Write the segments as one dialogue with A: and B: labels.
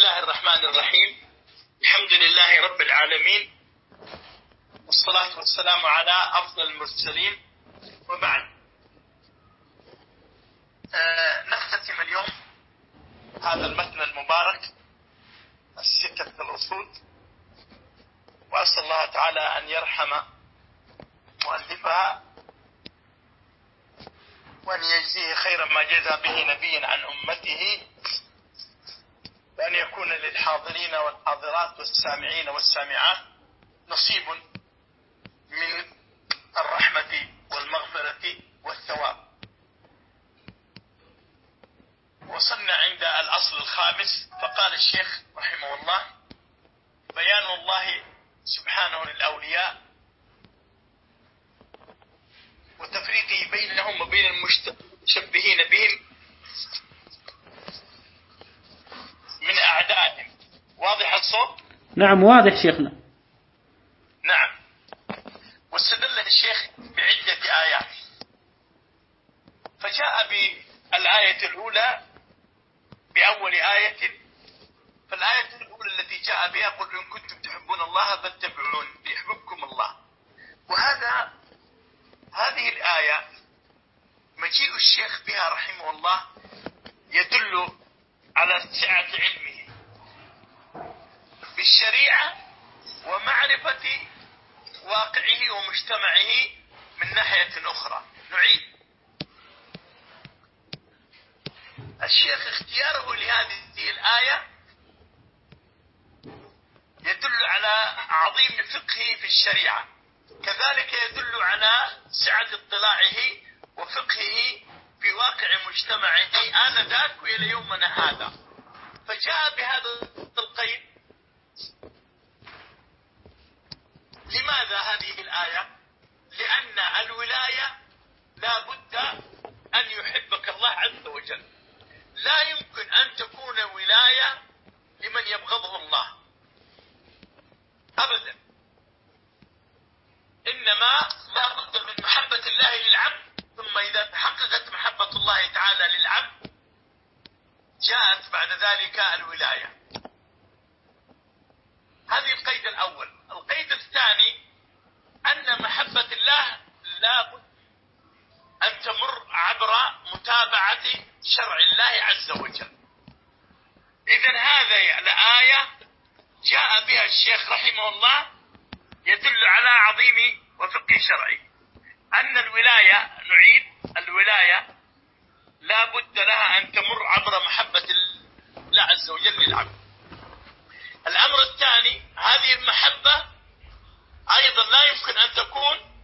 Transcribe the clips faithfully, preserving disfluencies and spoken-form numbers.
A: الله الرحمن الرحيم. الحمد لله رب العالمين، والصلاة والسلام على أفضل المرسلين، وبعد. آه نختتم اليوم هذا المتن المبارك الستة الأصول، وأسأل الله تعالى أن يرحم مؤلفها وأن يجزيه خيرا ما جزى به نبيا عن أمته، وأن يكون للحاضرين والحاضرات والسامعين والسامعات نصيب من الرحمة والمغفرة والثواب. وصلنا عند الأصل الخامس، فقال الشيخ رحمه الله: بيان الله سبحانه للأولياء وتفريقه بينهم وبين المشبهين بهم من أعدائهم. واضح الصوت؟
B: نعم واضح شيخنا.
A: نعم. واستدل الشيخ بعدة آيات، فجاء بالآية الأولى بأول آية. فالآية الأولى التي جاء بها: قل إن كنتم تحبون الله فاتبعون يحببكم الله. وهذا هذه الآية مجيء الشيخ بها رحمه الله يدل على سعة علمه بالشريعة ومعرفة واقعه ومجتمعه من ناحية أخرى. نعيد: الشيخ اختياره لهذه الآية يدل على عظيم فقهه في الشريعة، كذلك يدل على سعة اطلاعه وفقهه في واقع مجتمعه آنذاك وإلى يومنا هذا. فجاء بهذا القيد. لماذا هذه الآية؟ لأن الولاية لا بد أن يحبك الله عز وجل. لا يمكن أن تكون ولاية لمن يبغضه الله أبدا، إنما لا بد من محبة الله للعبد، ثم إذا تحققت محبة الله تعالى للعبد جاءت بعد ذلك الولاية. هذه القيد الأول. القيد الثاني أن محبة الله لا بد أن تمر عبر متابعة شرع الله عز وجل. إذن هذه الآية جاء بها الشيخ رحمه الله يدل على عظيم وفقه شرعي، أن الولاية، نعيد: الولاية لا بد لها أن تمر عبر محبة الله عز وجل للعبد. الأمر الثاني: هذه المحبة أيضا لا يمكن أن تكون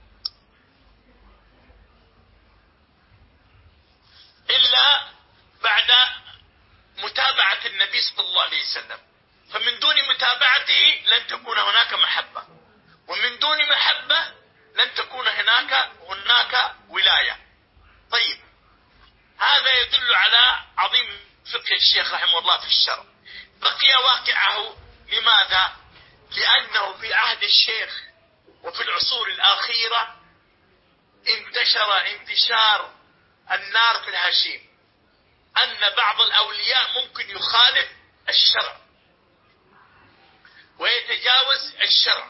A: إلا بعد متابعة النبي صلى الله عليه وسلم، فمن دون متابعته لن تكون هناك محبة، ومن دون محبة لن تكون هناك هناك ولاية. طيب، هذا يدل على عظيم فقه الشيخ رحمه الله في الشرع. بقي واقعه. لماذا؟ لأنه في عهد الشيخ وفي العصور الأخيرة انتشر انتشار النار في الهشيم، أن بعض الأولياء ممكن يخالف الشرع ويتجاوز الشرع،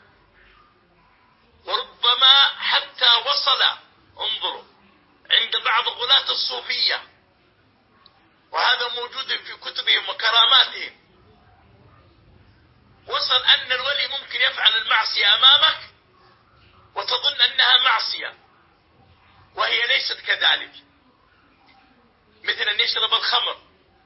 A: وربما حتى وصل، انظروا، عند بعض غلاة الصوفية، وهذا موجود في كتبهم وكراماتهم، وصل أن الولي ممكن يفعل المعصية أمامك وتظن أنها معصية وهي ليست كذلك، مثل أن يشرب الخمر،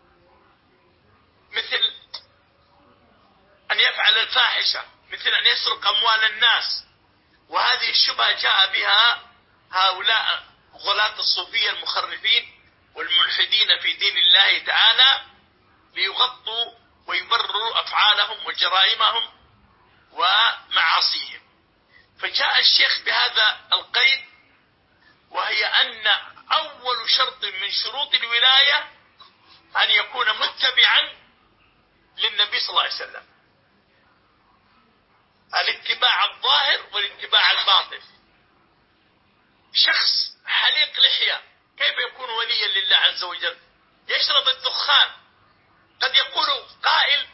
A: مثل أن يفعل الفاحشة، مثل أن يسرق أموال الناس. وهذه الشبهة جاء بها هؤلاء غلاة الصوفية المخرفين والملحدين في دين الله تعالى ليغطوا ويبرروا أفعالهم وجرائمهم ومعاصيهم. فجاء الشيخ بهذا القيد، وهي أن أول شرط من شروط الولاية أن يكون متبعا للنبي صلى الله عليه وسلم، الاتباع الظاهر والاتباع الباطن. شخص حليق لحية كيف يكون وليا لله عز وجل؟ يشرب الدخان. قد يقول قائل: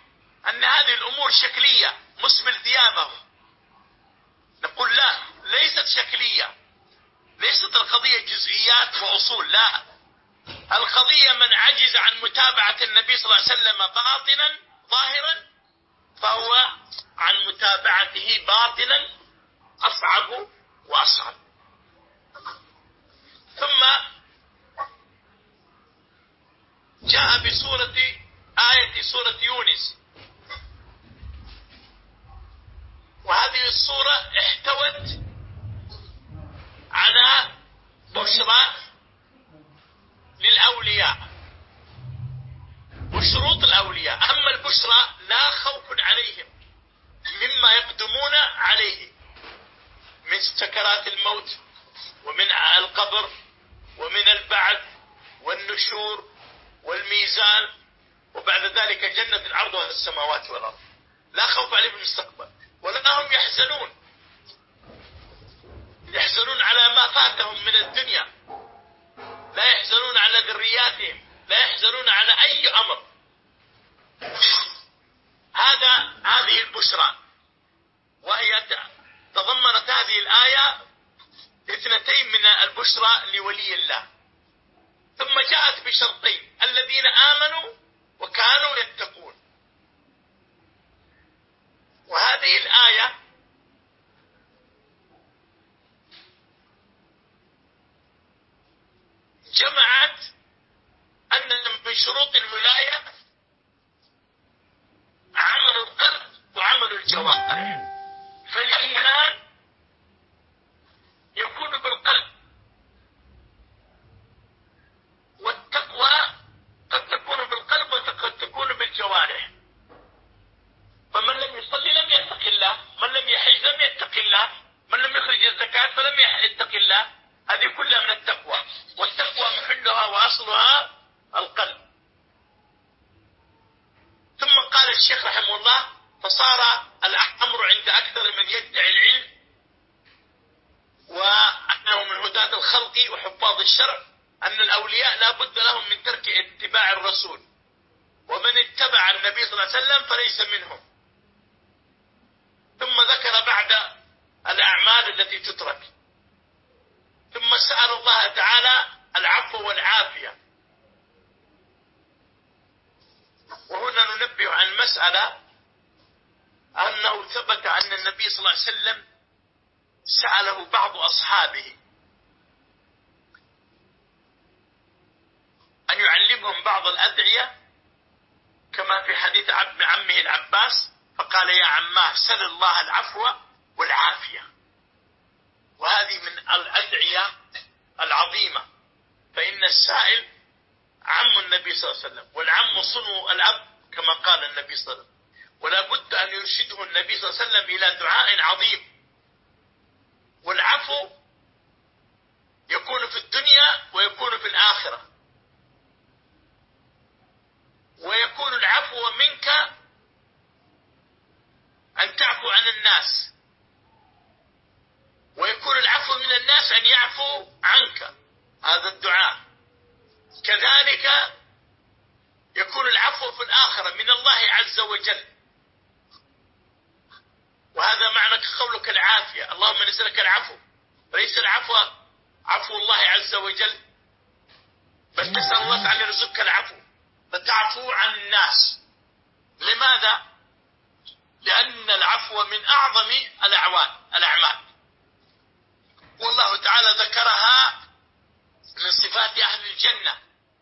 A: شكلية مسبل ثيابه، نقول لا، ليست شكلية، ليست القضية جزئيات وأصول، لا، القضية من عجز عن متابعة النبي صلى الله عليه وسلم باطنا ظاهرا فهو عن متابعته باطنا أصعب وأصعب. ثم جاء بسورة آية سورة يونس، وهذه السورة احتوت على بشرى للأولياء وشروط الأولياء. أما البشرى لا خوف عليهم مما يقدمون عليه من سكرات الموت ومن القبر ومن البعث والنشور والميزان، وبعد ذلك جنة عرضها السماوات والأرض، لا خوف عليهم في المستقبل ولا هم يحزنون يحزنون على ما فاتهم من الدنيا، لا يحزنون على ذرياتهم، لا يحزنون على أي أمر. هذا هذه البشرى، وهي تضمنت هذه الآية اثنتين من البشرى لولي الله. ثم جاءت بشرطين: الذين آمنوا وكانوا يتقون. وهذه الآية جمعت أن من شروط الولاية عمل القلب وعمل الجوارح، فالإيمان يكون بالقلب، والتقوى قد تكون بالقلب وقد تكون بالجوارح. فمن لم يصلي لم يتق الله، من لم يحج لم يتق الله، من لم يخرج الزكاة فلم يتق الله. هذه كلها من التقوى، والتقوى محلها وأصلها القلب. ثم قال الشيخ رحمه الله: فصار الأمر عند أكثر من يدعي العلم وأنه من هداة الخلق وحفاظ الشرع أن الأولياء لا بد لهم من ترك اتباع الرسول، ومن اتبع النبي صلى الله عليه وسلم فليس منهم. ثم ذكر بعد الأعمال التي تترك، ثم سأل الله تعالى العفو والعافية. وهنا ننبه عن مسألة، أنه ثبت أن النبي صلى الله عليه وسلم سأله بعض أصحابه أن يعلمهم بعض الأدعية كما في حديث عمه العباس، فقال: يا عماه سل الله العفو والعافية. وهذه من الأدعية العظيمة، فإن السائل عم النبي صلى الله عليه وسلم، والعم صنو الأب كما قال النبي صلى الله عليه وسلم، ولا بد أن يرشده النبي صلى الله عليه وسلم إلى دعاء عظيم. والعفو يكون في الدنيا ويكون في الآخرة، ويكون العفو منك أن تعفو عن الناس، ويكون العفو من الناس أن يعفو عنك، هذا الدعاء. كذلك يكون العفو في الآخرة من الله عز وجل، وهذا معنى قولك العافية: اللهم نسألك العفو، ليس العفو عفو الله عز وجل، بل تسأل الله تعالى يرزقك العفو فتعفو عن الناس. لماذا؟ لأن العفو من أعظم الأعمال، والله تعالى ذكرها من صفات أهل الجنة: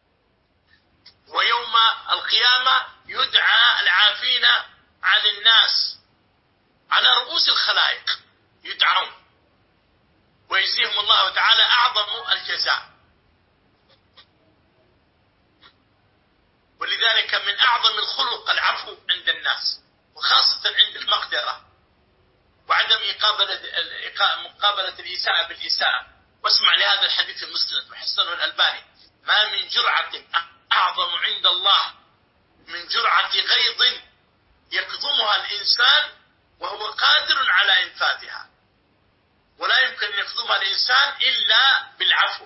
A: ويوم القيامة يدعى العافين عن الناس على رؤوس الخلائق، يدعون ويجزيهم الله تعالى أعظم الجزاء. ولذلك من أعظم الخلق العفو عند الناس، وخاصة عند المقدرة، وعدم مقابلة الإساءة بالإساءة. واسمع لهذا الحديث المسند وحسنه الألباني: ما من جرعة أعظم عند الله من جرعة غيظ يكظمها الإنسان وهو قادر على إنفاذها، ولا يمكن أن يكظمها الإنسان إلا بالعفو.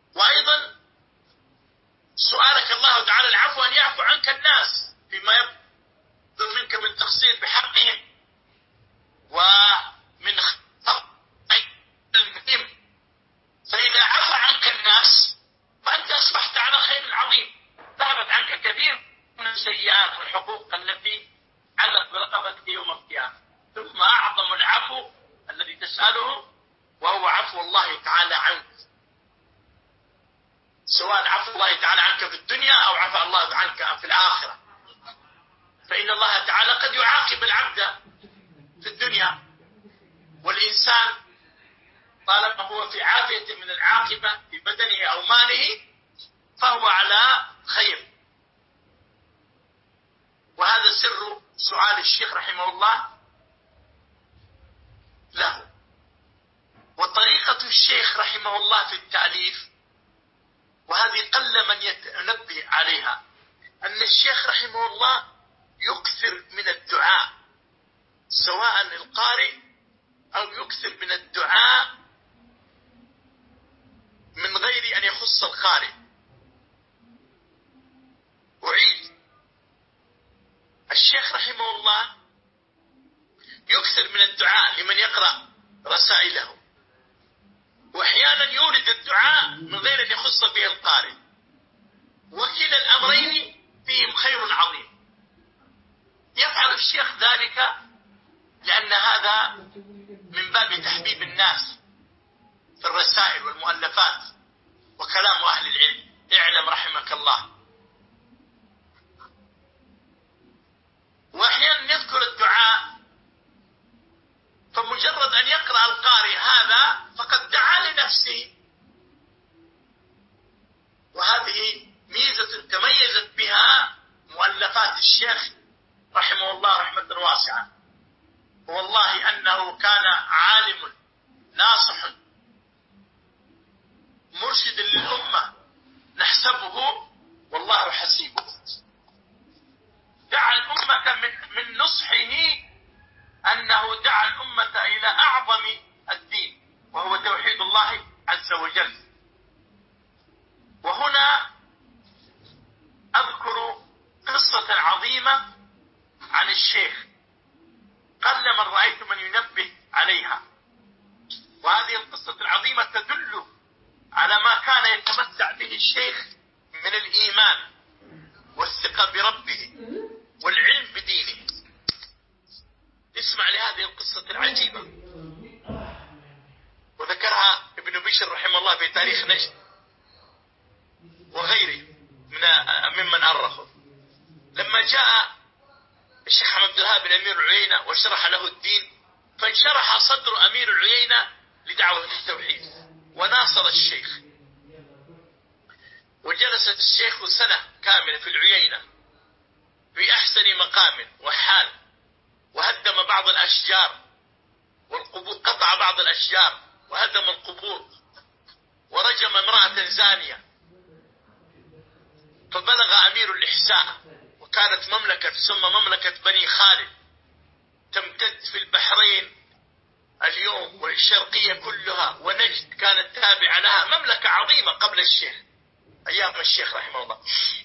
A: وأيضا سؤالك الله تعالى العفو أن يعفو عنك الناس فيما السيئات والحقوق التي علق برقبتك يوم القيامة، ثم أعظم العفو الذي تسأله وهو عفو الله تعالى عنك، سواء عفو الله تعالى عنك في الدنيا أو عفو الله عنك في الآخرة. فإن الله تعالى قد يعاقب العبد في الدنيا، والإنسان طالما هو في عافية من العاقبة في بدنه أو ماله فهو على خير. وهذا سر سؤال الشيخ رحمه الله له. وطريقة الشيخ رحمه الله في التأليف، وهذه قل من ينبه عليها، أن الشيخ رحمه الله يكثر من الدعاء سواء القارئ أو يكثر من الدعاء من غير أن يخص القارئ. أعيد، الشيخ رحمه الله يكثر من الدعاء لمن يقرأ رسائله، وأحيانا يورد الدعاء من غير أن يخص به القارئ، وكلا الأمرين فيهم خير عظيم. يفعل الشيخ ذلك لأن هذا من باب تحبيب الناس في الرسائل والمؤلفات وكلام أهل العلم. اعلم رحمك الله. وأحيانا يذكر الدعاء، فمجرد أن يقرأ القارئ هذا فقد دعا لنفسه، وهذه ميزة تميزت بها مؤلفات الشيخ رحمه الله رحمة واسعة. والله أنه كان عالم ناصح مرشد للأمة نحسبه والله حسيبه. دعا الأمة من, من نصحه أنه دعا الأمة إلى أعظم الدين وهو توحيد الله عز وجل. وهنا أذكر قصة عظيمة عن الشيخ قل من رأيت من ينبه عليها، وهذه القصة العظيمة تدل على ما كان يتمتع به الشيخ من الإيمان والثقة بربه والعلم بدينه. اسمع لهذه القصة العجيبة، وذكرها ابن بشر رحمه الله في تاريخ نجد وغيره من ممن عرفه. لما جاء الشيخ عبد الوهاب بن أمير العيينة وشرح له الدين، فانشرح صدر أمير العيينة لدعوة التوحيد وناصر الشيخ، وجلس الشيخ سنة كاملة في العيينة في أحسن مقام وحال، وهدم بعض الأشجار والقبور، قطع بعض الأشجار وهدم القبور، ورجم امرأة زانية. فبلغ أمير الإحساء، وكانت مملكة تسمى مملكة بني خالد تمتد في البحرين اليوم والشرقية كلها، ونجد كانت تابعة لها، مملكة عظيمة قبل الشيخ أيام الشيخ رحمه الله.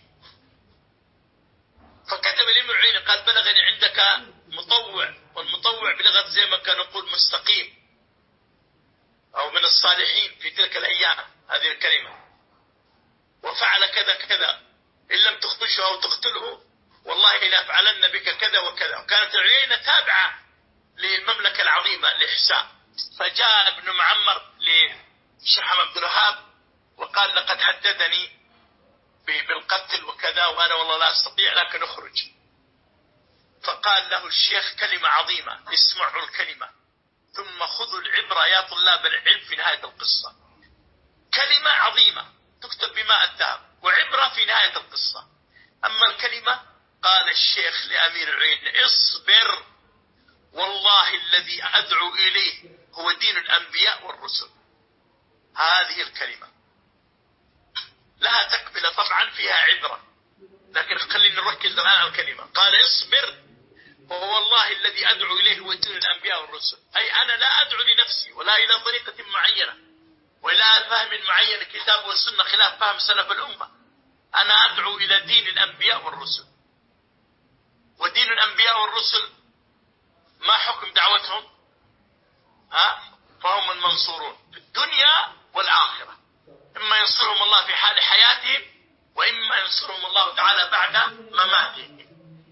A: فكتب الإمام العيني قال بلغني عندك مطوع، والمطوع بلغة زي ما كان نقول مستقيم أو من الصالحين في تلك الأيام هذه الكلمة، وفعل كذا كذا، إن لم تخدشه أو تقتله والله لا أفعلن بك كذا وكذا. وكانت العيينة تابعة للمملكة العظيمة الإحساء. فجاء ابن معمر للشيخ عبد الوهاب وقال لقد هددني بالقتل وكذا، وأنا والله لا أستطيع لكن أخرج. فقال له الشيخ كلمة عظيمة، اسمعوا الكلمة ثم خذوا العبرة يا طلاب العلم في نهاية القصة. كلمة عظيمة تكتب بماء الذهب وعبرة في نهاية القصة. أما الكلمة قال الشيخ لأمير العين اصبر، والله الذي أدعو إليه هو دين الأنبياء والرسل. هذه الكلمة لها تكملة طبعا فيها عبرة، لكن خلينا نركز الآن على الكلمة. قال اصبر، وهو الله الذي أدعو إليه هو دين الأنبياء والرسل. أي أنا لا أدعو لنفسي ولا إلى طريقة معينة وإلى فهم معين الكتاب والسنة خلاف فهم سلف الأمة. أنا أدعو إلى دين الأنبياء والرسل. ودين الأنبياء والرسل ما حكم دعوتهم؟ ها؟ فهم المنصورون في الدنيا والآخرة، إما ينصرهم الله في حال حياتهم وإما ينصرهم الله تعالى بعد مماتهم.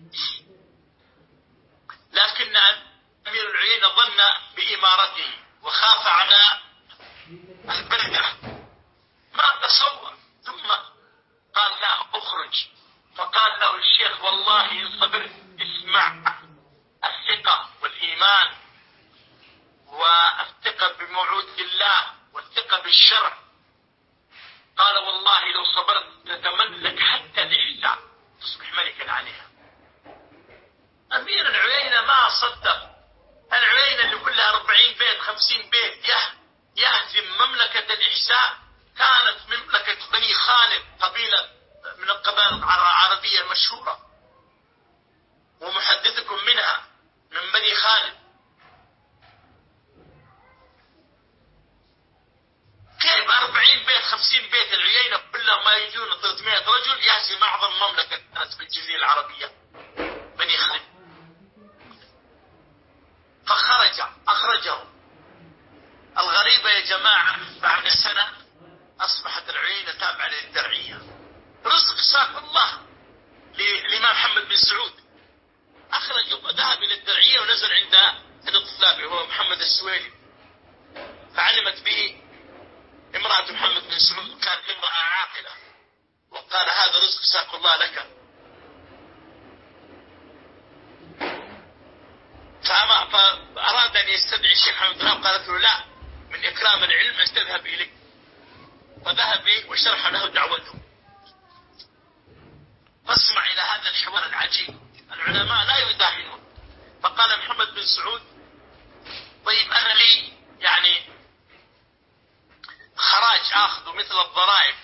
A: لكن أمير العيينة ظن بإمارته وخاف على البلدة، ما تصور، ثم قال لا أخرج. فقال له الشيخ والله إن صبرت اسمع، الثقة والإيمان والثقة بموعود الله والثقة بالشرع. قال والله لو صبرت تتملك حتى الإحساء، تصبح ملكا عليها. أمير العيينة ما صدق. العيينة اللي كلها أربعين بيت خمسين بيت يهزم مملكة الإحساء، كانت مملكة بني خالد، قبيلة من القبائل العربية المشهورة، ومحدثكم منها من بني خالد. كيف أربعين بيت خمسين بيت العيينة كلهم ما يجون ثلاثمائة رجل يهزم أعظم مملكة كانت في الجزيرة العربية بني خالد؟ فخرج أخرجه. الغريبة يا جماعة بعد سنة أصبحت العيينة تابعة للدرعية. رزق ساق الله للإمام محمد بن سعود، أخرج وذهب إلى الدرعية ونزل عند الطلابي هو محمد السويلي، فعلمت به امرأة محمد بن سعود، كانت امرأة عاقلة، وقال هذا رزق ساق الله لك. فأما فأراد أن يستدعي الشيخ محمد بن الوهاب، قالت له لا، من إكرام العلم أن تذهب إليه. فذهب وشرح له دعوته. فاسمع إلى هذا الحوار العجيب، العلماء لا يداهنون. فقال محمد بن سعود طيب أنا لي يعني خراج آخذ مثل الضرائب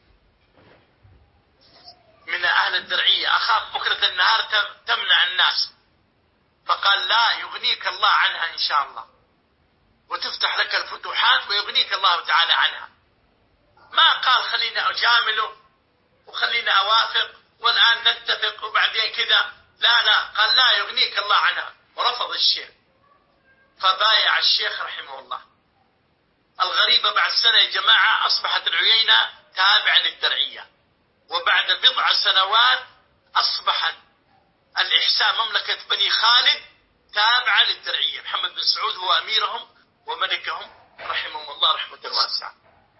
A: من أهل الدرعية، أخاف بكرة النهار تمنع الناس. فقال لا، يغنيك الله عنها إن شاء الله، وتفتح لك الفتوحات ويغنيك الله تعالى عنها. ما قال خلينا أجامله وخلينا أوافق والآن نتفق وبعدين كذا، لا لا، قال لا، يغنيك الله عنها. ورفض الشيخ، فبايع الشيخ رحمه الله. الغريبة بعد سنة يا جماعة أصبحت العيينة تابعة للدرعية، وبعد بضع سنوات أصبحت الإحساء مملكة بني خالد تابعة للدرعية. محمد بن سعود هو أميرهم وملكهم رحمهم الله رحمة واسعة.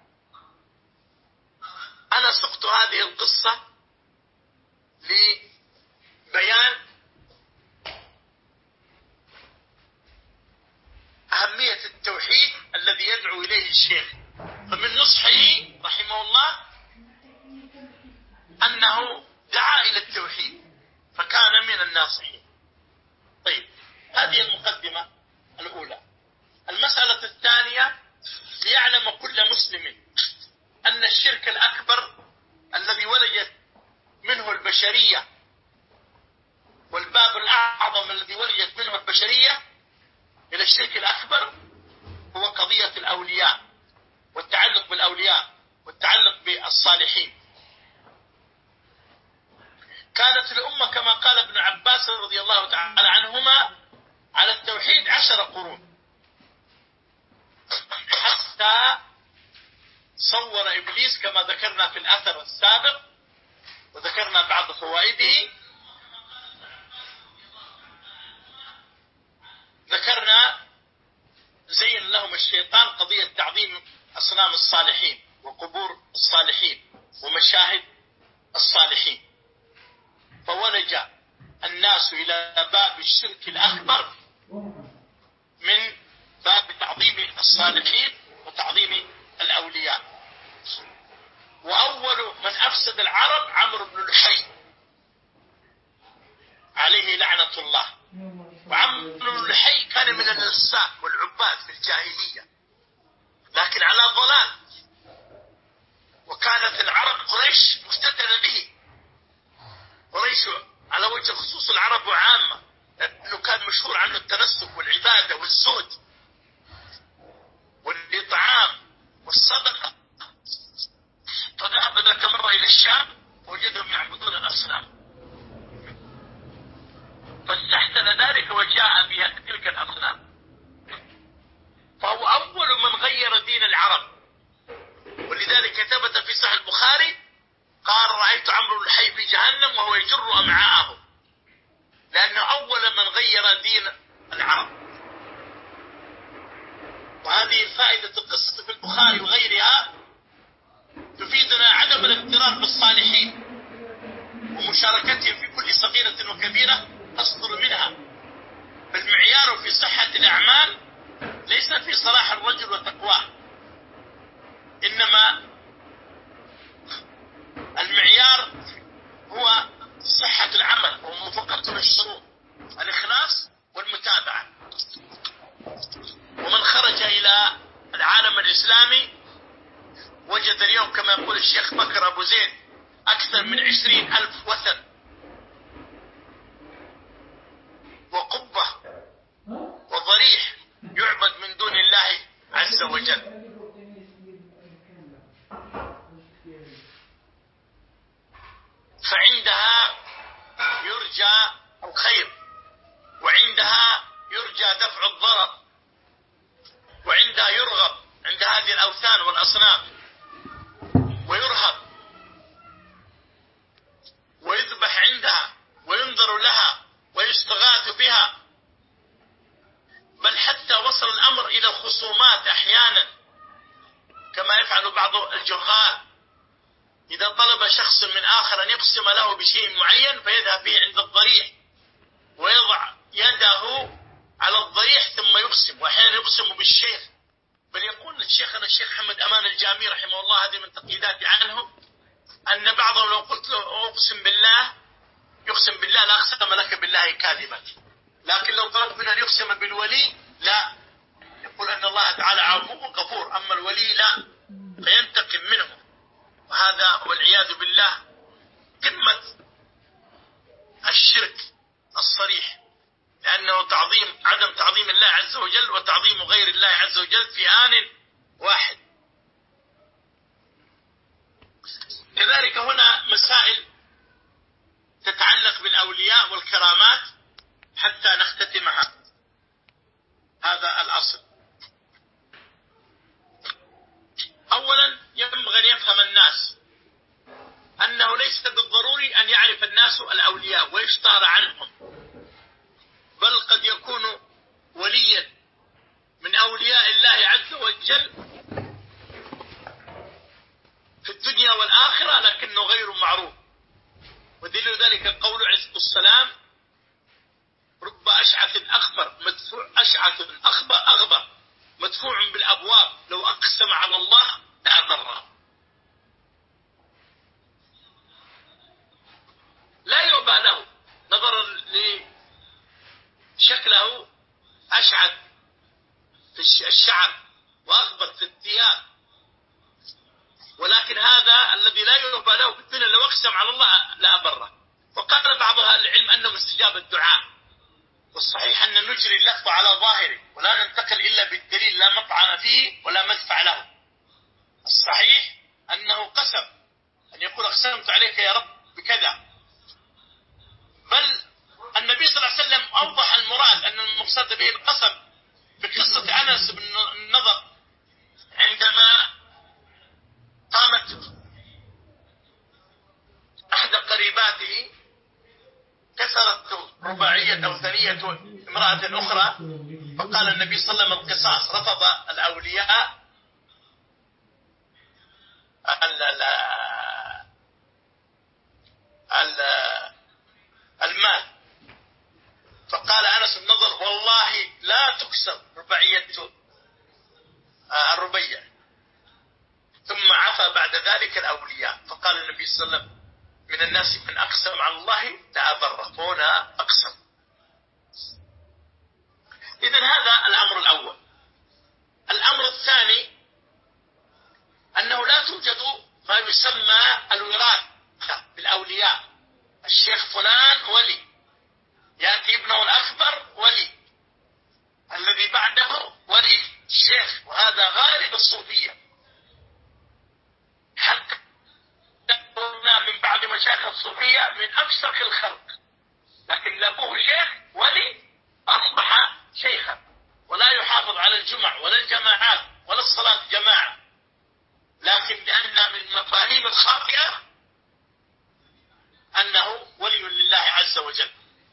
A: أنا سقت هذه القصة لبيان أهمية التوحيد الذي يدعو إليه الشيخ. فمن نصحه رحمه الله أنه دعا إلى التوحيد، فكان من الناصحين. طيب، هذه المقدمة الأولى. المسألة الثانية، ليعلم كل مسلم أن الشرك الأكبر الذي ولجت منه البشرية، والباب الأعظم الذي ولجت منه البشرية إلى الشرك الأكبر، هو قضية الأولياء والتعلق بالأولياء والتعلق بالصالحين. كانت الأمة كما قال ابن عباس رضي الله تعالى عنهما على التوحيد عشر قرون، حتى صور إبليس كما ذكرنا في الأثر السابق وذكرنا بعض فوائده. ذكرنا زين لهم الشيطان قضية تعظيم أصنام الصالحين وقبور الصالحين ومشاهد الصالحين، فولج الناس إلى باب الشرك الأكبر من باب تعظيم الصالحين وتعظيم الأولياء. وأول من أفسد العرب عمرو بن لحي عليه لعنة الله. وعمرو بن لحي كان من النساك والعباد في الجاهلية، لكن على ضلال، وكانت العرب قريش مفتتنة به. قريش على وجه خصوص العرب وعامة، لأنه كان مشهور عنه التنسك والعبادة والزهد والإطعام والصدقة. فذهب ذاك مرة إلى الشام وجدهم يعبدون الأصنام، فاستحسن ذلك وجاء بها تلك الأصنام. فهو أول من غير دين العرب، ولذلك ثبت في صحيح البخاري قال رأيت وسلم وهو يجر أمعاءه، لأنه أول من غير دين العرب. وهذه فائدة القصة في البخاري وغيرها تفيدنا عدم الاغترار بالصالحين ومشاركتهم في كل صغيرة وكبيرة تصدر منها. فالمعيار في صحة الأعمال ليس في صلاح الرجل وتقواه، إنما المعيار هو صحة العمل وموافقته للشروط، الإخلاص والمتابعة. ومن خرج إلى العالم الإسلامي وجد اليوم كما يقول الشيخ بكر أبو زيد أكثر من عشرين ألف وثن وقبة وضريح يعبد من دون الله عز وجل. فعندها يرجى الخير، وعندها يرجى دفع الضرر، وعندها يرغب عند هذه الأوثان والأصنام، ويرهب ويذبح عندها وينظر لها ويستغاث بها. بل حتى وصل الأمر إلى الخصومات أحيانا كما يفعل بعض الجهال، إذا طلب شخص من آخر أن يقسم له بشيء معين فيذهب به عند الضريح ويضع يده على الضريح ثم يقسم، وأحيانا يقسم بالشيخ. بل يقول الشيخنا الشيخ حمد أمان الجامي رحمه الله، هذه من تقييداتي عنه، أن بعضهم لو قلت له أقسم بالله يقسم بالله لا أقسم لك بالله كاذبا، لكن لو طلب منه أن يقسم بالولي لا، يقول أن الله تعالى عفو غفور، أما الولي لا، فينتقم منه. وهذا والعياذ بالله قمة الشرك الصريح، لأنه تعظيم عدم تعظيم الله عز وجل وتعظيم غير الله عز وجل في آن واحد. كذلك هنا مسائل تتعلق بالأولياء والكرامات حتى نختتمها هذا الأصل. أولا ينبغي أن يفهم الناس أنه ليس بالضروري أن يعرف الناس الأولياء ويشتهر عنهم، بل قد يكون وليا من أولياء الله عز وجل في الدنيا والآخرة لكنه غير معروف. ودليل ذلك قول عليه الصلاة والسلام: رب أشعث أخبر مدفوع أشعث أخبر أغبر مدفوع بالأبواب لو أقسم على الله لأبره. لا يؤبى له نظرا لشكله أشعث في الشعر وأغبر في الثياب، ولكن هذا الذي لا يؤبى له في الدنيا لو أقسم على الله لأبره. وقال بعض أهل العلم أنه مستجاب الدعاء، والصحيح أن نجري اللفظ على ظاهره ولا ننتقل إلا بالدليل، لا مطعن فيه ولا مدفع له. الصحيح أنه قسم، أن يقول أقسمت عليك يا رب بكذا. بل النبي صلى الله عليه وسلم أوضح المراد أن المقصد به القسم في قصة أنس بن النضر عندما قامت أحد قريباته كسرت رباعية أو ثنية امرأة أخرى، فقال النبي صلى الله عليه وسلم القصاص. رفض الأولياء المال، فقال أنس بن نضر: والله لا تكسر رباعية الربيع. ثم عفى بعد ذلك الأولياء، فقال النبي صلى الله عليه وسلم: من الناس من أقسم على الله لأبره. هنا أقسم. إذن هذا الأمر الأول. الأمر الثاني أنه لا توجد ما يسمى الوراثة بالأولياء. الشيخ فلان ولي، يأتي ابنه الأكبر ولي، الذي بعده ولي الشيخ، وهذا غالب الصوفية. حتى قلنا من بعض مشايخ الصوفية من أفسخ الخلق، لكن لأبوه شيخ ولي أصبح شيخا ولا يحافظ على الجمع ولا الجماعات ولا الصلاة جماعة، لكن لأن من المفاهيم الخاطئة أنه ولي لله عز وجل.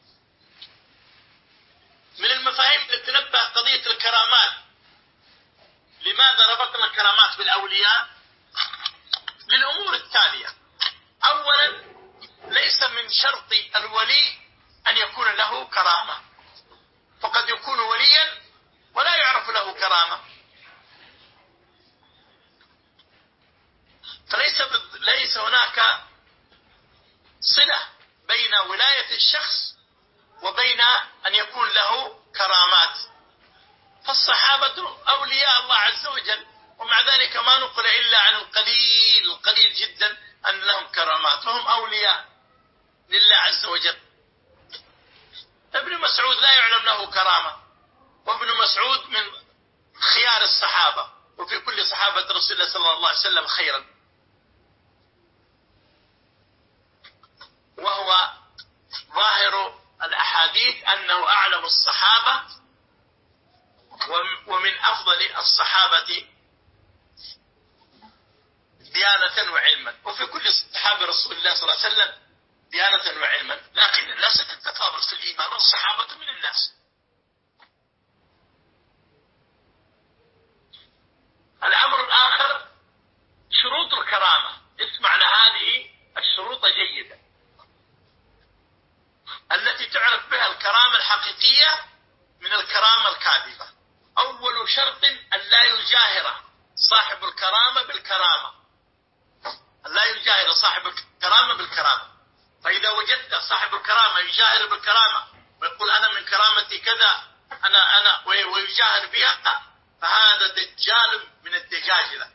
A: من المفاهيم اللي تنبه قضية الكرامات، لماذا ربطنا الكرامات بالأولياء؟ للأمور التالية: أولا، ليس من شرط الولي أن يكون له كرامة، فقد يكون وليا ولا يعرف له كرامة. فليس ليس هناك صلة بين ولاية الشخص وبين أن يكون له كرامات. فالصحابة أولياء الله عز وجل، ومع ذلك ما نقل إلا عن القليل القليل جدا أن لهم كرامات، وهم أولياء لله عز وجل. ابن مسعود لا يعلم له كرامة، وابن مسعود من خيار الصحابة، وفي كل صحابة رسول الله صلى الله عليه وسلم خيرا. وهو ظاهر الأحاديث أنه أعلم الصحابة ومن أفضل الصحابة ديانة وعلما، وفي كل صحابة رسول الله صلى الله عليه وسلم ديانة وعلما، لكن الناس تتفاضل في الإيمان، والصحابة من الناس. الأمر الآخر شروط الكرامة. اسمع لهذه الشروط جيدا التي تعرف بها الكرامة الحقيقية من الكرامة الكاذبة. أول شرط أن لا يجاهر صاحب الكرامة بالكرامة، أن لا يجاهر صاحب الكرامة بالكرامة. فإذا وجدت صاحب الكرامة يجاهر بالكرامة ويقول أنا من كرامتي كذا، أنا أنا ويجاهر بها، فهذا دجال من الدجاجلة،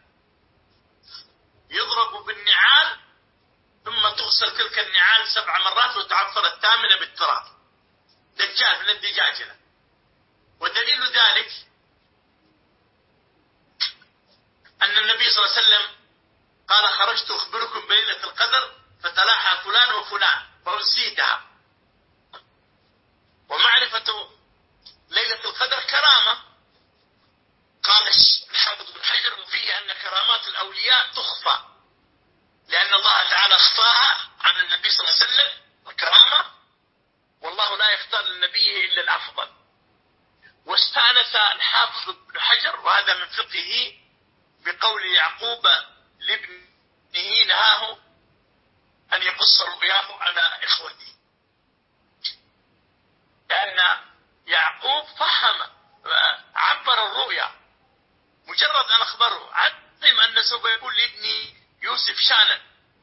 A: يضرب بالنعال ثم تغسل تلك النعال سبع مرات وتعفر الثامنة بالتراب. دجال من الدجاجلة. ودليل ذلك أن النبي صلى الله عليه وسلم قال: خرجت أخبركم بليلة القدر فتلاحى فلان وفلان فنسيتها. ومعرفة ليلة القدر كرامة. قال الحافظ بن حجر: وفيه أن كرامات الأولياء تخفى، لأن الله تعالى اخفاها عن النبي صلى الله عليه وسلم الكرامة، والله لا يختار لنبيه إلا الأفضل. واستأنس الحافظ بن حجر، وهذا من فقهه، بقول يعقوب لابنه نهاه أن يقص رؤياه على إخوته، لأن يعقوب فهم عبر الرؤيا، مجرد أن أخبره علم أنه سوف يقول لابني يوسف شانا،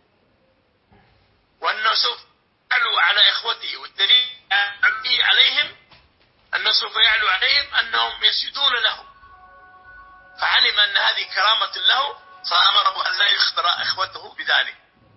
A: وأنه سوف يعلو على إخوته، والدليل عليهم أنه سوف يعلو عليهم أنهم يسجدون له، فعلم أن هذه كرامة له، فأمره أن لا يخبر إخوته بذلك.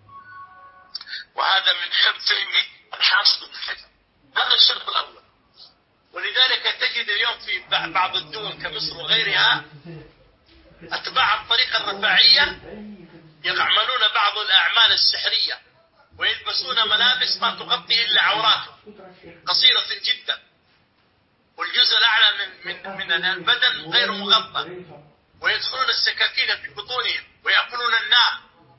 A: وهذا من فهم الحافظ بن حجر. هذا الشرط الأول. ولذلك تجد اليوم في بعض الدول كمصر وغيرها أتباع الطريقة الرفاعية يعملون بعض الأعمال السحرية، ويلبسون ملابس ما تغطي إلا عوراتهم، قصيرة جدا، والجزء الأعلى من من من البدن غير مغطى، ويدخلون السكاكين في بطونهم ويأكلون النار،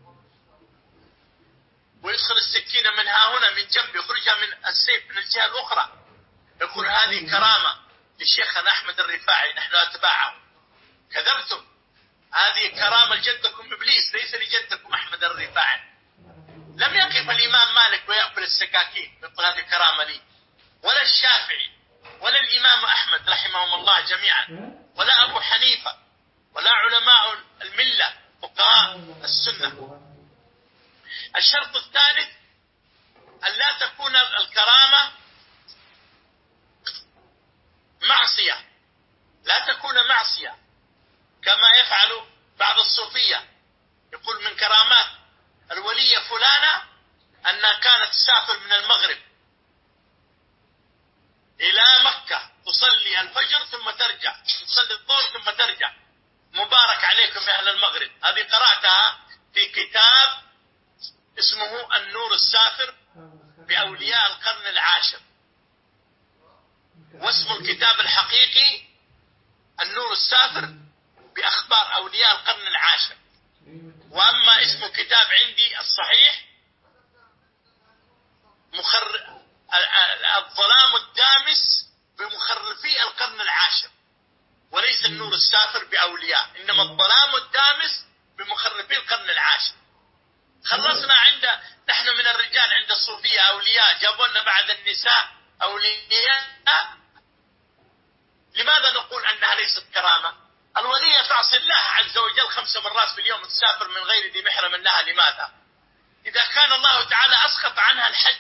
A: ويدخل السكينة من ها هنا من جنب، يخرجها من السيف من الجهة الأخرى. يقول هذه كرامة لشيخنا أحمد الرفاعي، نحن أتباعه. كذبتم، هذه كرامة لجدكم إبليس، ليس لجدكم أحمد الرفاعي. لم يقف الإمام مالك ويأكل السكاكين يقول هذه كرامة لي، ولا الشافعي، ولا الإمام أحمد رحمهم الله جميعا، ولا أبو حنيفة، ولا علماء الملة فقهاء السنة. الشرط الثالث أن لا تكون الكرامة معصية، لا تكون معصية كما يفعل بعض الصوفية. يقول من كرامات الولية فلانة أنها كانت تسافر من المغرب إلى مكة تصلي الفجر ثم ترجع، تصلي الظهر ثم ترجع. مبارك عليكم يا أهل المغرب. هذه قرأتها في كتاب اسمه النور السافر بأولياء القرن العاشر، واسم الكتاب الحقيقي النور السافر بأخبار أولياء القرن العاشر. وأما اسم كتاب عندي الصحيح مخر... الظلام الدامس بمخرفي القرن العاشر، وليس النور السافر بأولياء، إنما الظلام الدامس بمخرفي القرن العاشر. خلصنا عند نحن من الرجال عند الصوفية أولياء، جابوا لنا بعد النساء أولياء. لماذا نقول أنها ليست كرامة؟ الولية تعصي الله عز وجل خمس مرات في اليوم، تسافر من غير ذي محرم لها. لماذا؟ إذا كان الله تعالى أسقط عنها الحج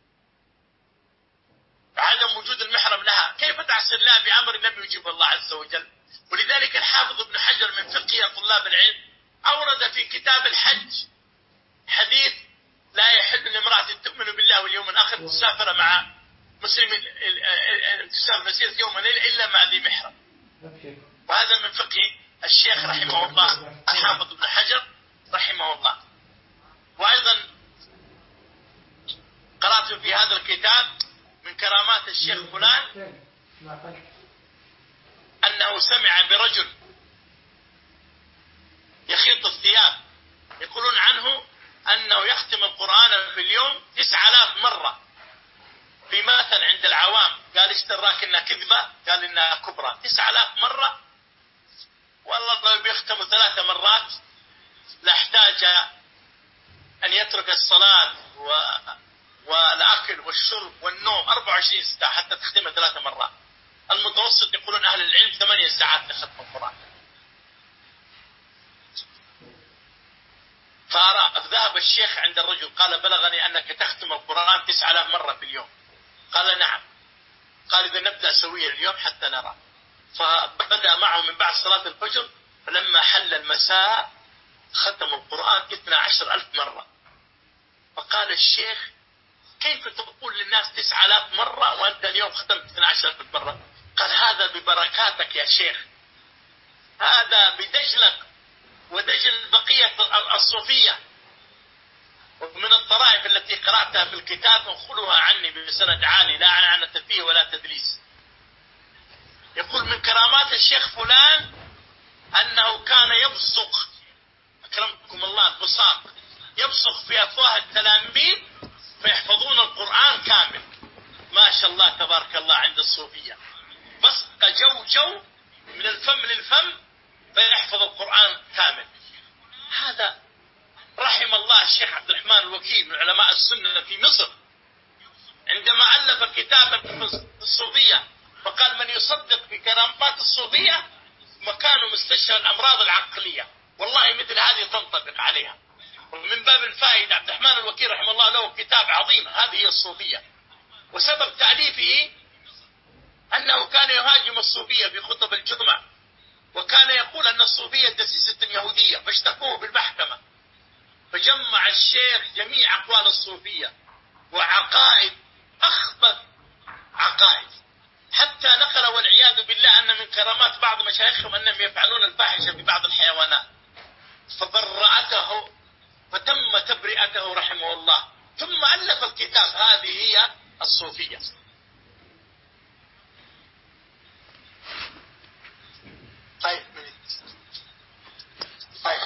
A: عدم وجود المحرم لها، كيف تعصي الله بأمر لم يجب الله عز وجل؟ ولذلك الحافظ ابن حجر من فقه طلاب العلم أورد في كتاب الحج حديث لا يحل لامرأة تؤمن بالله واليوم الآخر تسافر مع مسلم تسافر مسيرة يوم وليلة إلا مع ذي محرم. وهذا من فقه الشيخ رحمه الله الحافظ ابن حجر رحمه الله. وأيضا قرأت في هذا الكتاب من كرامات الشيخ فلان أنه سمع برجل يخيط الثياب، يقولون عنه أنه يختم القرآن في اليوم تسعة آلاف مرة. في مثل عند العوام قال اشتراك إنها كذبة، قال إنها كبرى. تسعة آلاف مرة، والله لو بيختم ثلاثة مرات لاحتاج أن يترك الصلاة و... والأكل والشرب والنوم أربعة وعشرين ساعة حتى تختمها ثلاثة مرات. المتوسط يقولون أهل العلم ثمانية ساعات لختم القرآن. فذهب الشيخ عند الرجل قال بلغني أنك تختم القرآن تسعة آلاف مرة في اليوم. قال نعم. قال إذا نبدأ سويا اليوم حتى نرى. فبدأ معه من بعد صلاة الفجر، فلما حل المساء ختم القرآن اثنتا عشرة ألف مرة. فقال الشيخ كيف تقول للناس تسعة آلاف مرة وأنت اليوم ختمت اثنتا عشرة ألف مرة؟ قال هذا ببركاتك يا شيخ، هذا بدجلك ودجل بقية الصوفية. ومن الطرائف التي قرأتها في الكتاب انخلوها عني بسند عالي لا عنة فيه ولا تدليس. يقول من كرامات الشيخ فلان أنه كان يبصق، أكرمكم الله، البصاق، يبصق في أفواه التلاميذ فيحفظون القرآن كامل. ما شاء الله تبارك الله عند الصوفية، بصق جو جو من الفم للفم فيحفظ القرآن كامل. هذا رحم الله الشيخ عبد الرحمن الوكيل من علماء السنة في مصر، عندما ألف كتابا في الصوفية فقال من يصدق بكرامات الصوفية مكانه مستشفى الأمراض العقلية. والله مثل هذه تنطبق عليها. ومن باب الفائدة عبد الرحمن الوكيل رحمه الله له كتاب عظيم هذه هي الصوفية، وسبب تأليفه أنه كان يهاجم الصوفية في خطب الجمعة، وكان يقول أن الصوفية دسيسة يهودية، فاشتكوه بالمحكمة. فجمع الشيخ جميع أقوال الصوفية وعقائد أخبث عقائد، حتى نقل والعياذ بالله أن من كرامات بعض مشايخهم أنهم يفعلون الفاحشة ببعض الحيوانات، فبرأته فتم تبرئته رحمه الله، ثم ألف الكتاب. هذه هي الصوفية. طيب طيب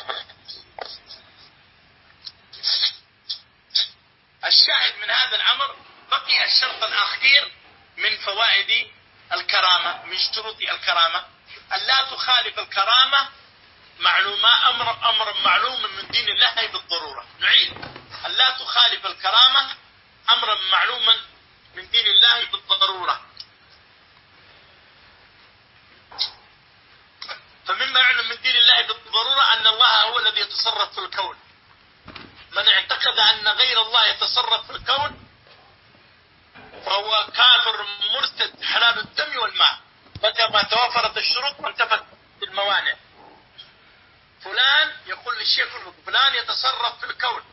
A: الشاهد من هذا الأمر بقي الشرط الأخير من فوائد الكرامة، من شروط الكرامة أن لا تخالف الكرامة معلومة أمر أمر معلوم من دين الله بالضرورة. نعيد، أن لا تخالف الكرامة أمرا معلوما من دين الله بالضرورة. فمما يعلم من دين الله بالضرورة أن الله هو الذي يتصرف في الكون. من اعتقد أن غير الله يتصرف في الكون فهو كافر مرتد حلال الدم والماء متى ما توفرت الشروط وانتفت الموانع. فلان يقول للشيخ فلان يتصرف في الكون،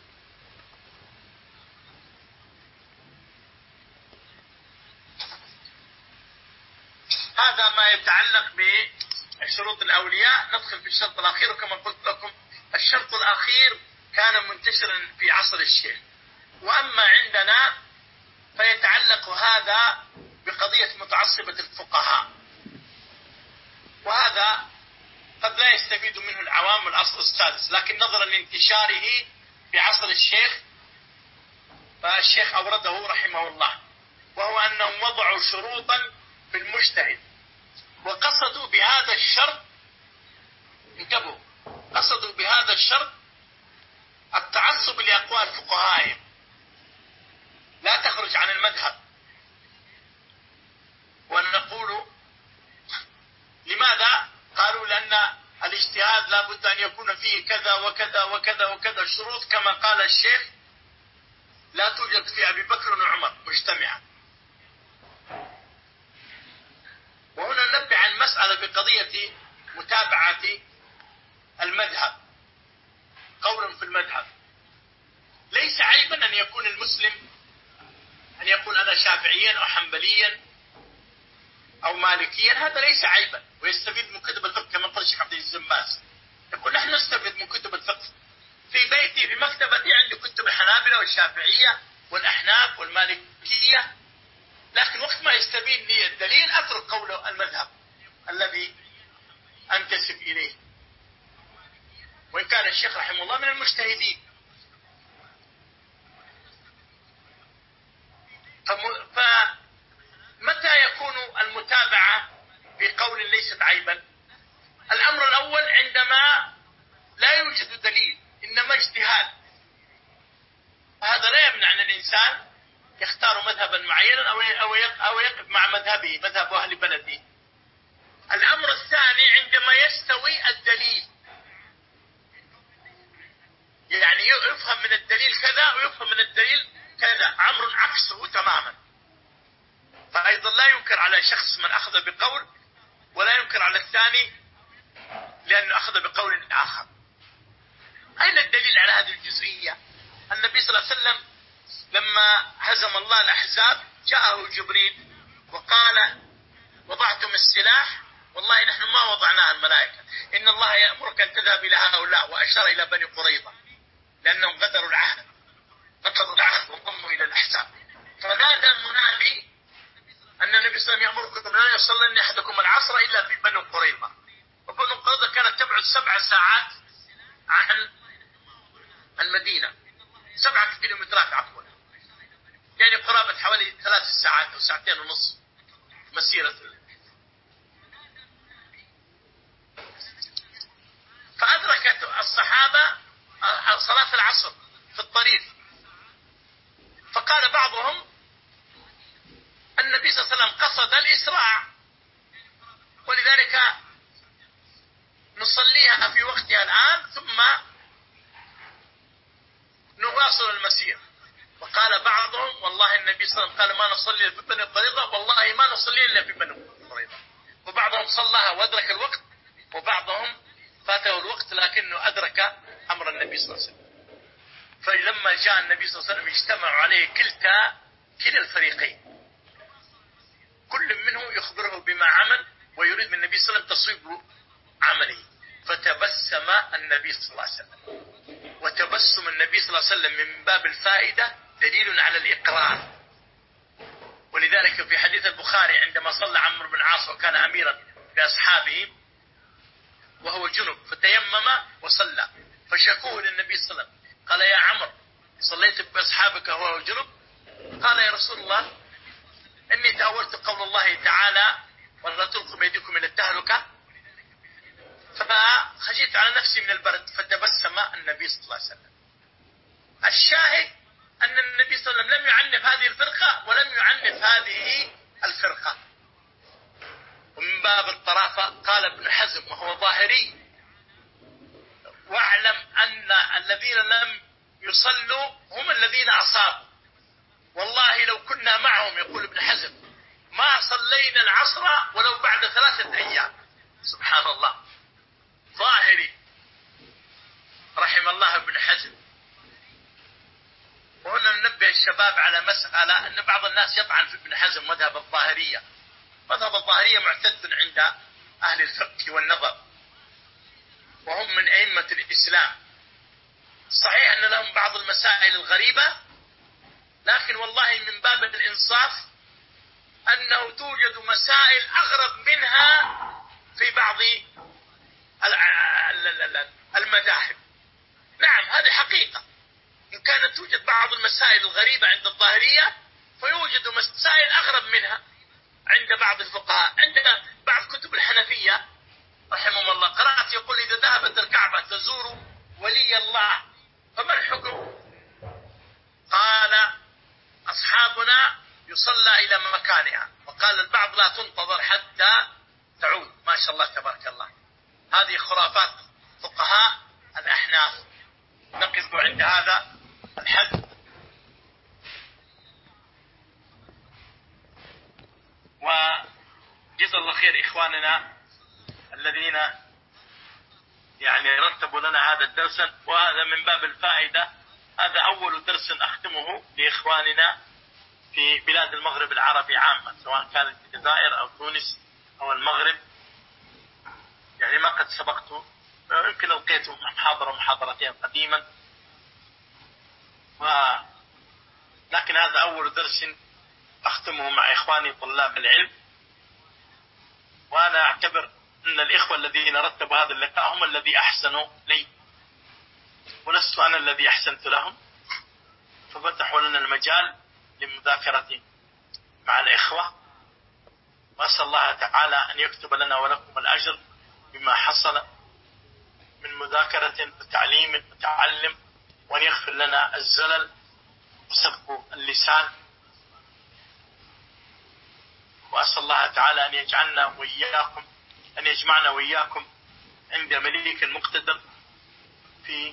A: هذا ما يتعلق بشروط الأولياء. ندخل في الشرط الأخير، وكما قلت لكم الشرط الأخير كان منتشرا في عصر الشيخ. وأما عندنا فيتعلق هذا بقضية متعصبة الفقهاء، وهذا قد لا يستفيد منه العوام. الأصل السادس، لكن نظرا لانتشاره في عصر الشيخ فالشيخ أورده رحمه الله، وهو أنهم وضعوا شروطا في المجتهد، وقصدوا بهذا الشرط، انتبهوا، قصدوا بهذا الشرط التعصب لأقوال فقهائهم، لا تخرج عن المذهب. ونقول لماذا؟ قالوا لأن الاجتهاد لا بد أن يكون فيه كذا وكذا وكذا وكذا شروط، كما قال الشيخ لا توجد في أبي بكر وعمر مجتمعة. وهنا ننبه عن مسألة بقضية متابعة المذهب، قول في المذهب. ليس عيبا أن يكون المسلم أن يقول أنا شافعيا أو حنبليا أو مالكيا، هذا ليس عيبا، ويستفيد من كتب الفقه كما قال الشيخ عبد العزيز بن باز، يقول نحن نستفيد من كتب الفقه، في بيتي في مكتبتي عندي كتب الحنابلة والشافعية والأحناف والمالكية، لكن وقت ما يستبين لي الدليل أترك قول المذهب الذي أنتسب إليه، وإن كان الشيخ رحمه الله من المجتهدين. فمتى يكون المتابعة بقول ليست عيبا؟ الأمر الأول عندما لا يوجد دليل، إنما اجتهاد، هذا لا يمنع أن الإنسان يختار مذهبا معينا أو يقف مع مذهبه، مذهب أهل بلده. الأمر الثاني عندما يستوي الدليل، يعني يفهم من الدليل كذا ويفهم من الدليل كذا، أمر عكسه تماما. فأيضا لا ينكر على شخص من أخذ بقول، ولا ينكر على الثاني لأنه أخذ بقول آخر. أين الدليل على هذه الجزئية؟ النبي صلى الله عليه وسلم لما هزم الله الأحزاب جاءه جبريل وقال وضعتم السلاح؟ والله نحن ما وضعناها الملائكة، إن الله يأمرك أن تذهب إلى هؤلاء، وأشار إلى بني قريظة لأنهم غدروا العهد، قتلوا العهد وضموا إلى الأحزاب. فنادى المنادي أن النبي صلى الله عليه وسلم يأمركم لا يصلين أحدكم العصر إلا في بني قريظة. وبني قريظة كانت تبعد سبع ساعات عن المدينة، سبعة كيلومترات عفوا، يعني قرابة حوالي ثلاث ساعات أو ساعتين ونصف مسيرة. فأدركت الصحابة صلاة العصر في الطريق، فقال بعضهم النبي صلى الله عليه وسلم قصد الإسراع، ولذلك نصليها في وقتها الآن ثم نواصل المسير. وقال بعضهم والله النبي صلى الله عليه وسلم قال ما نصلي في بني قريظة، والله ما نصلي إلا في بني قريظة. وبعضهم صلىها وأدرك الوقت، وبعضهم فاته الوقت لكنه أدرك أمر النبي صلى الله عليه وسلم. فلما جاء النبي صلى الله عليه وسلم اجتمعوا عليه كلتا كلا الفريقين، كل منه يخبره بما عمل ويريد من النبي صلى الله عليه وسلم تصويب عمله. فتبسم النبي صلى الله عليه وسلم، وتبسم النبي صلى الله عليه وسلم من باب الفائدة دليل على الإقرار. ولذلك في حديث البخاري عندما صلى عمرو بن العاص وكان أميرا بأصحابه وهو جنب فتيمم وصلى، فشكوه للنبي صلى الله عليه وسلم قال يا عمرو صليت بأصحابك وهو جنب؟ قال يا رسول الله إني تأولت قول الله تعالى ولا تلقوا بأيديكم إلى التهلكة، فخشيت على نفسي من البرد، فتبسم النبي صلى الله عليه وسلم. الشاهد أن النبي صلى الله عليه وسلم لم يعنف هذه الفرقة ولم يعنف هذه الفرقة. ومن باب الطرافة قال ابن حزم وهو ظاهري واعلم أن الذين لم يصلوا هم الذين أصابوا، والله لو كنا معهم يقول ابن حزم ما صلينا العصر ولو بعد ثلاثة أيام. سبحان الله، ظاهري رحم الله ابن حزم. وهنا ننبه الشباب على مسألة أن بعض الناس يطعن في ابن حزم مذهب الظاهرية. مذهب الظاهرية معتد عند أهل الفقه والنظر، وهم من أئمة الإسلام. صحيح أن لهم بعض المسائل الغريبة، لكن والله من باب الإنصاف أنه توجد مسائل أغرب منها في بعض المذاهب. نعم هذه حقيقة، إن كانت توجد بعض المسائل الغريبة عند الظاهرية فيوجد مسائل أغرب منها عند بعض الفقهاء. عندنا بعض كتب الحنفية رحمهم الله قرأت يقول إذا ذهبت الكعبة تزور ولي الله فما الحكم؟ قال أصحابنا يصلى إلى مكانها، وقال البعض لا تنتظر حتى تعود. ما شاء الله تبارك الله. هذه خرافات فقهاء الأحناف. نقف عند هذا الحد. وجزا الله خير إخواننا الذين يعني رتبوا لنا هذا الدرس، وهذا من باب الفائدة. هذا أول درس أختمه لإخواننا في بلاد المغرب العربي عامة، سواء كانت الجزائر أو تونس أو المغرب. يعني ما قد سبقت، يمكن ألقيت محاضرة محاضرتين قديما، و... لكن هذا أول درس أختمه مع إخواني طلاب العلم. وأنا أعتبر أن الإخوة الذين رتبوا هذا اللقاء هم الذي أحسنوا لي، ولست أنا الذي أحسنت لهم، ففتحوا لنا المجال لمذاكرة مع الإخوة. وأسأل الله تعالى أن يكتب لنا ولكم الأجر بما حصل من مذاكرة وتعليم وتعلم، وأن يغفر لنا الزلل وسبق اللسان. وأسأل الله تعالى أن يجعلنا وإياكم أن يجمعنا وإياكم عند مليك المقتدر في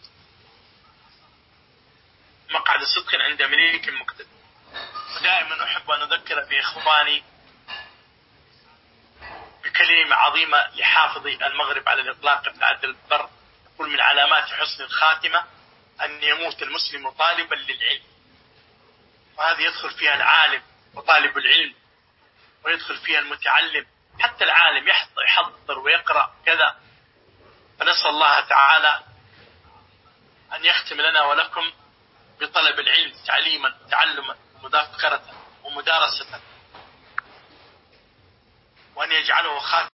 A: مقعد صدق عند مليك المقتدر. ودائما أحب أن أذكر بإخواني بكلمة عظيمة لحافظ المغرب على الإطلاق ابن عبد البر، يقول من علامات حسن الخاتمة أن يموت المسلم طالبا للعلم. وهذه يدخل فيها العالم وطالب العلم، ويدخل فيها المتعلم، حتى العالم يحضر ويقرأ كذا. فنسأل الله تعالى أن يختم لنا ولكم بطلب العلم تعليما تعلما ومذاكرة ومدارسة، وأن يجعله خاتم